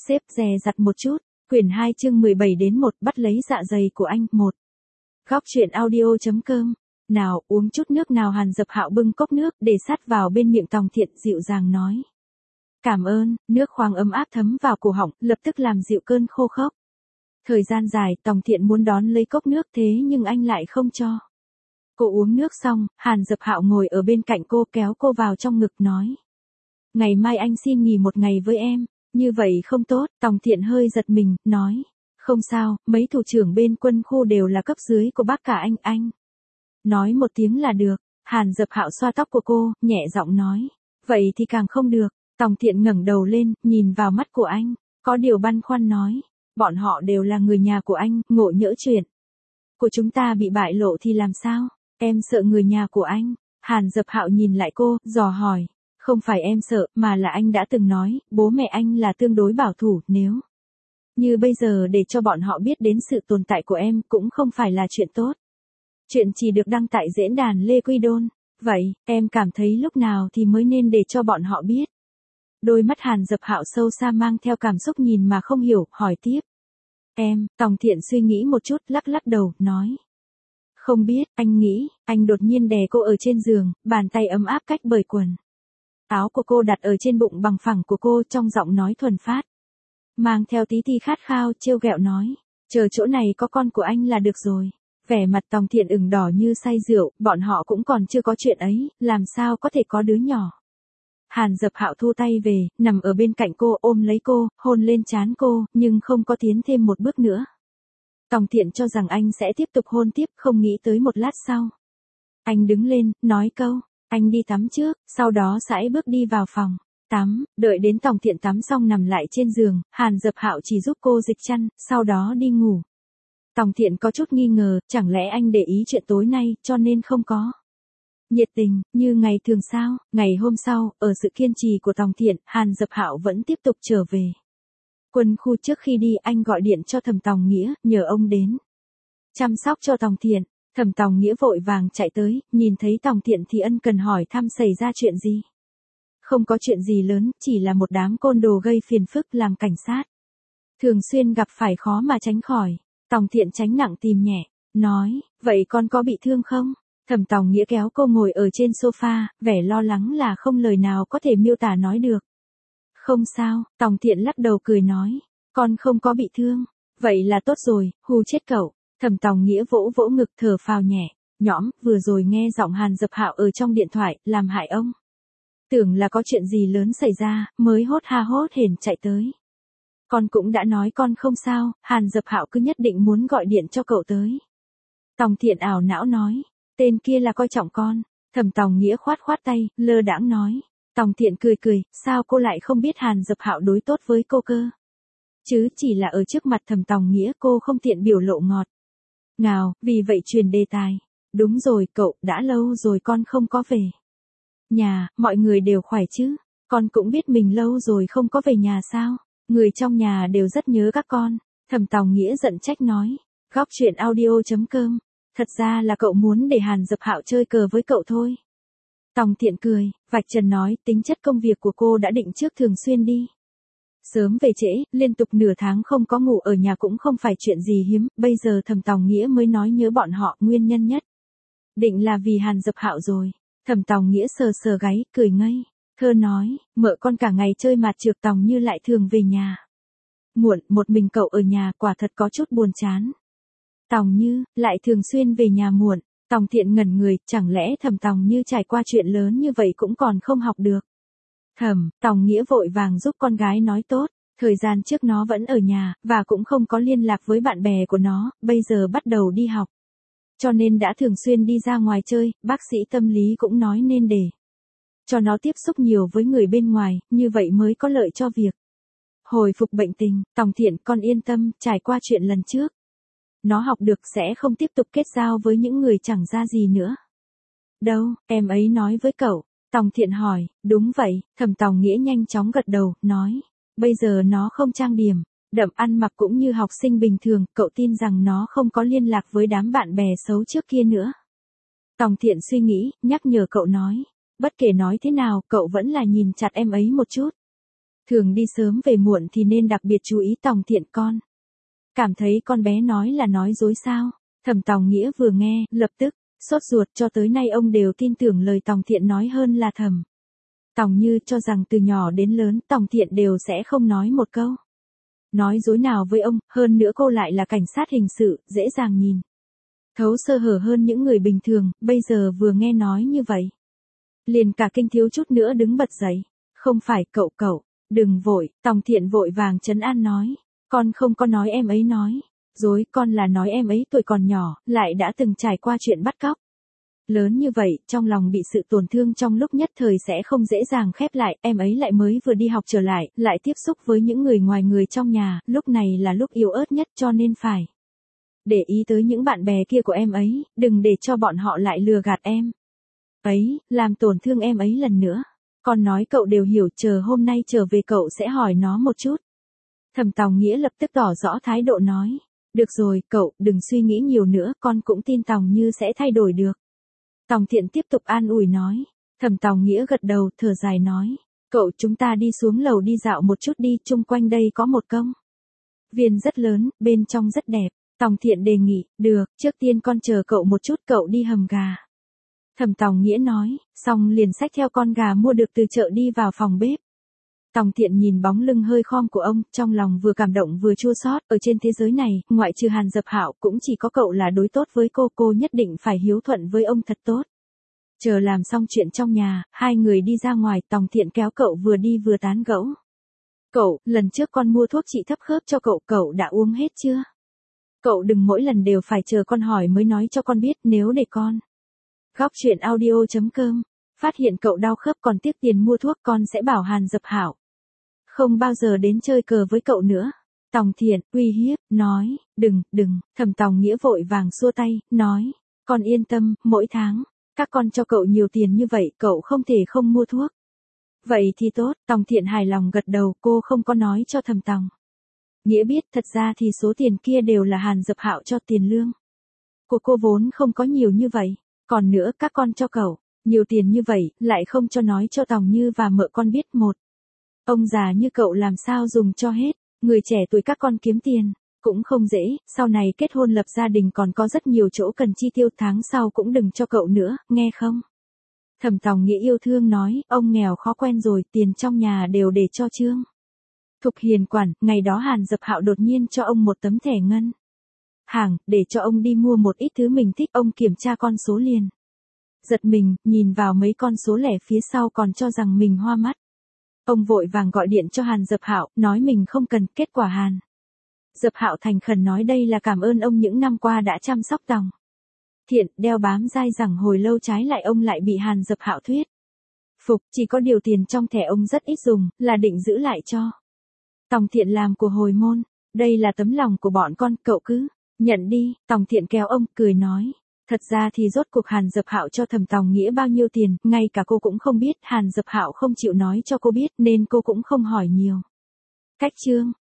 xếp dè dặt một chút. Quyển 2 chương 17 đến 1 bắt lấy dạ dày của anh. 1. Góc truyện audio.com. Nào, uống chút nước nào. Hàn Dập Hạo bưng cốc nước để sát vào bên miệng Tòng Thiện, dịu dàng nói. Cảm ơn. Nước khoáng ấm áp thấm vào cổ họng, lập tức làm dịu cơn khô khốc. Thời gian dài, Tòng Thiện muốn đón lấy cốc nước thế nhưng anh lại không cho. Cô uống nước xong, Hàn Dập Hạo ngồi ở bên cạnh cô, kéo cô vào trong ngực nói. Ngày mai anh xin nghỉ một ngày với em. Như vậy không tốt. Tòng Thiện hơi giật mình, nói. Không sao, mấy thủ trưởng bên quân khu đều là cấp dưới của bác cả anh. Nói một tiếng là được. Hàn Dập Hạo xoa tóc của cô, nhẹ giọng nói. Vậy thì càng không được. Tòng Thiện ngẩng đầu lên, nhìn vào mắt của anh. Có điều băn khoăn nói. Bọn họ đều là người nhà của anh, ngộ nhỡ chuyện của chúng ta bị bại lộ thì làm sao? Em sợ người nhà của anh. Hàn Dập Hạo nhìn lại cô, dò hỏi. Không phải em sợ, mà là anh đã từng nói, bố mẹ anh là tương đối bảo thủ, nếu như bây giờ để cho bọn họ biết đến sự tồn tại của em cũng không phải là chuyện tốt. Chuyện chỉ được đăng tại diễn đàn Lê Quy Đôn. Vậy, em cảm thấy lúc nào thì mới nên để cho bọn họ biết? Đôi mắt Hàn Dập Hạo sâu xa mang theo cảm xúc nhìn mà không hiểu, hỏi tiếp. Em, Tòng Thiện suy nghĩ một chút, lắc đầu, nói. Không biết, anh nghĩ, anh đột nhiên đè cô ở trên giường, bàn tay ấm áp cách bởi quần áo của cô đặt ở trên bụng bằng phẳng của cô, trong giọng nói thuần phát. Mang theo tí ti khát khao, trêu ghẹo nói. Chờ chỗ này có con của anh là được rồi. Vẻ mặt Tòng Thiện ửng đỏ như say rượu, bọn họ cũng còn chưa có chuyện ấy, làm sao có thể có đứa nhỏ. Hàn Dập Hạo thu tay về, nằm ở bên cạnh cô, ôm lấy cô, hôn lên trán cô, nhưng không có tiến thêm một bước nữa. Tòng Thiện cho rằng anh sẽ tiếp tục hôn tiếp, không nghĩ tới một lát sau. Anh đứng lên, nói câu. Anh đi tắm trước, sau đó sải bước đi vào phòng tắm. Đợi đến Tòng Thiện tắm xong nằm lại trên giường, Hàn Dập Hạo chỉ giúp cô dịch chăn, sau đó đi ngủ. Tòng Thiện có chút nghi ngờ, chẳng lẽ anh để ý chuyện tối nay, cho nên không có nhiệt tình, như ngày thường sao? Ngày hôm sau, ở sự kiên trì của Tòng Thiện, Hàn Dập Hạo vẫn tiếp tục trở về quân khu. Trước khi đi, anh gọi điện cho Thẩm Tòng Nghĩa, nhờ ông đến chăm sóc cho Tòng Thiện. Thẩm Tòng Nghĩa vội vàng chạy tới, nhìn thấy Tòng Thiện thì ân cần hỏi thăm xảy ra chuyện gì. Không có chuyện gì lớn, chỉ là một đám côn đồ gây phiền phức, làm cảnh sát thường xuyên gặp phải khó mà tránh khỏi. Tòng Thiện tránh nặng tìm nhẹ, nói, vậy con có bị thương không? Thẩm Tòng Nghĩa kéo cô ngồi ở trên sofa, vẻ lo lắng là không lời nào có thể miêu tả nói được. Không sao, Tòng Thiện lắc đầu cười nói, con không có bị thương. Vậy là tốt rồi, hù chết cậu. Thẩm Tòng Nghĩa vỗ vỗ ngực, thở phào nhẹ nhõm, vừa rồi nghe giọng Hàn Dập Hạo ở trong điện thoại, làm hại ông. Tưởng là có chuyện gì lớn xảy ra, mới hốt ha hốt hển chạy tới. Con cũng đã nói con không sao, Hàn Dập Hạo cứ nhất định muốn gọi điện cho cậu tới. Tòng Thiện ảo não nói, tên kia là coi trọng con. Thẩm Tòng Nghĩa khoát tay, lơ đãng nói. Tòng Thiện cười, sao cô lại không biết Hàn Dập Hạo đối tốt với cô cơ? Chứ chỉ là ở trước mặt Thẩm Tòng Nghĩa cô không tiện biểu lộ ngọt ngào, vì vậy truyền đề tài. Đúng rồi cậu, đã lâu rồi con không có về nhà, mọi người đều khỏe chứ? Con cũng biết mình lâu rồi không có về nhà sao? Người trong nhà đều rất nhớ các con. Thẩm Tòng Nghĩa giận trách nói. Góc truyện audio.com. Thật ra là cậu muốn để Hàn Dập Hạo chơi cờ với cậu thôi. Tòng Thiện cười, vạch trần nói, tính chất công việc của cô đã định trước, thường xuyên đi sớm về trễ, liên tục nửa tháng không có ngủ ở nhà cũng không phải chuyện gì hiếm. Bây giờ Thẩm Tòng Nghĩa mới nói nhớ bọn họ, nguyên nhân nhất định là vì Hàn Dập Hạo rồi. Thẩm Tòng Nghĩa sờ gáy, cười ngây thơ nói, mợ con cả ngày chơi mạt trược Tòng Như lại thường về nhà muộn, một mình cậu ở nhà quả thật có chút buồn chán. Tòng Như lại thường xuyên về nhà muộn. Tòng Thiện ngẩn người, chẳng lẽ Thẩm Tòng Như trải qua chuyện lớn như vậy cũng còn không học được? Tòng Nghĩa vội vàng giúp con gái nói tốt. Thời gian trước nó vẫn ở nhà, và cũng không có liên lạc với bạn bè của nó, bây giờ bắt đầu đi học. Cho nên đã thường xuyên đi ra ngoài chơi, bác sĩ tâm lý cũng nói nên để cho nó tiếp xúc nhiều với người bên ngoài, như vậy mới có lợi cho việc hồi phục bệnh tình. Tòng Thiện, con yên tâm, trải qua chuyện lần trước, nó học được sẽ không tiếp tục kết giao với những người chẳng ra gì nữa. Đâu, em ấy nói với cậu? Tòng Thiện hỏi. Đúng vậy. Thẩm Tòng Nghĩa nhanh chóng gật đầu, nói. Bây giờ nó không trang điểm, đậm ăn mặc cũng như học sinh bình thường, cậu tin rằng nó không có liên lạc với đám bạn bè xấu trước kia nữa. Tòng Thiện suy nghĩ, nhắc nhở cậu nói. Bất kể nói thế nào, cậu vẫn là nhìn chặt em ấy một chút. Thường đi sớm về muộn thì nên đặc biệt chú ý Tòng Thiện con. Cảm thấy con bé nói là nói dối sao? Thẩm Tòng Nghĩa vừa nghe, lập tức, sốt ruột, cho tới nay ông đều tin tưởng lời Tòng Thiện nói hơn là Thẩm Tòng Như, cho rằng từ nhỏ đến lớn Tòng Thiện đều sẽ không nói một câu nói dối nào với ông, hơn nữa cô lại là cảnh sát hình sự, dễ dàng nhìn thấu sơ hở hơn những người bình thường, bây giờ vừa nghe nói như vậy. Liền cả kinh thiếu chút nữa đứng bật dậy. Không phải cậu, đừng vội, Tòng Thiện vội vàng trấn an nói. Con không có nói em ấy nói dối, con là nói em ấy tuổi còn nhỏ, lại đã từng trải qua chuyện bắt cóc lớn như vậy, trong lòng bị sự tổn thương trong lúc nhất thời sẽ không dễ dàng khép lại, em ấy lại mới vừa đi học trở lại, lại tiếp xúc với những người ngoài người trong nhà, lúc này là lúc yếu ớt nhất cho nên phải để ý tới những bạn bè kia của em ấy, đừng để cho bọn họ lại lừa gạt em ấy, làm tổn thương em ấy lần nữa. Con nói cậu đều hiểu, chờ hôm nay trở về cậu sẽ hỏi nó một chút. Thẩm Tòng Nghĩa lập tức tỏ rõ thái độ nói. Được rồi, cậu, đừng suy nghĩ nhiều nữa, con cũng tin Tòng Như sẽ thay đổi được. Tòng Thiện tiếp tục an ủi nói. Thẩm Tòng Nghĩa gật đầu, thở dài nói. Cậu, chúng ta đi xuống lầu đi dạo một chút đi, chung quanh đây có một công viên rất lớn, bên trong rất đẹp. Tòng Thiện đề nghị, được, trước tiên con chờ cậu một chút, cậu đi hầm gà. Thẩm Tòng Nghĩa nói, xong liền xách theo con gà mua được từ chợ đi vào phòng bếp. Tòng Thiện nhìn bóng lưng hơi khom của ông, trong lòng vừa cảm động vừa chua xót, ở trên thế giới này, ngoại trừ Hàn Dập Hạo cũng chỉ có cậu là đối tốt với cô nhất định phải hiếu thuận với ông thật tốt. Chờ làm xong chuyện trong nhà, hai người đi ra ngoài, Tòng Thiện kéo cậu vừa đi vừa tán gẫu. Cậu, lần trước con mua thuốc trị thấp khớp cho cậu đã uống hết chưa? Cậu đừng mỗi lần đều phải chờ con hỏi mới nói cho con biết, nếu để con. Góc truyện audio.com, phát hiện cậu đau khớp còn tiếc tiền mua thuốc, con sẽ bảo Hàn Dập Hạo không bao giờ đến chơi cờ với cậu nữa. Tòng Thiện, uy hiếp, nói, đừng, Thẩm Tòng Nghĩa vội vàng xua tay, nói, con yên tâm, mỗi tháng, các con cho cậu nhiều tiền như vậy, cậu không thể không mua thuốc. Vậy thì tốt, Tòng Thiện hài lòng gật đầu, cô không có nói cho Thẩm Tòng Nghĩa biết, thật ra thì số tiền kia đều là Hàn Dập Hạo cho tiền lương của cô vốn không có nhiều như vậy. Còn nữa, các con cho cậu nhiều tiền như vậy, lại không cho nói cho Tòng Như và mợ con biết một. Ông già như cậu làm sao dùng cho hết, người trẻ tuổi các con kiếm tiền cũng không dễ, sau này kết hôn lập gia đình còn có rất nhiều chỗ cần chi tiêu, tháng sau cũng đừng cho cậu nữa, nghe không? Thẩm Tòng Nghĩa yêu thương nói, ông nghèo khó quen rồi, tiền trong nhà đều để cho Trương Thục Hiền quản, ngày đó Hàn Dập Hạo đột nhiên cho ông một tấm thẻ ngân hàng, để cho ông đi mua một ít thứ mình thích, ông kiểm tra con số liền giật mình, nhìn vào mấy con số lẻ phía sau còn cho rằng mình hoa mắt. Ông vội vàng gọi điện cho Hàn Dập Hạo, nói mình không cần, kết quả Hàn Dập Hạo thành khẩn nói đây là cảm ơn ông những năm qua đã chăm sóc Tòng Thiện, đeo bám dai dẳng hồi lâu, trái lại ông lại bị Hàn Dập Hạo thuyết phục, chỉ có điều tiền trong thẻ ông rất ít dùng, là định giữ lại cho Tòng Thiện làm của hồi môn. Đây là tấm lòng của bọn con, cậu cứ nhận đi. Tòng Thiện kéo ông, cười nói. Thật ra thì rốt cuộc Hàn Dập Hạo cho Thẩm Tòng Nghĩa bao nhiêu tiền, ngay cả cô cũng không biết, Hàn Dập Hạo không chịu nói cho cô biết, nên cô cũng không hỏi nhiều. Cách chương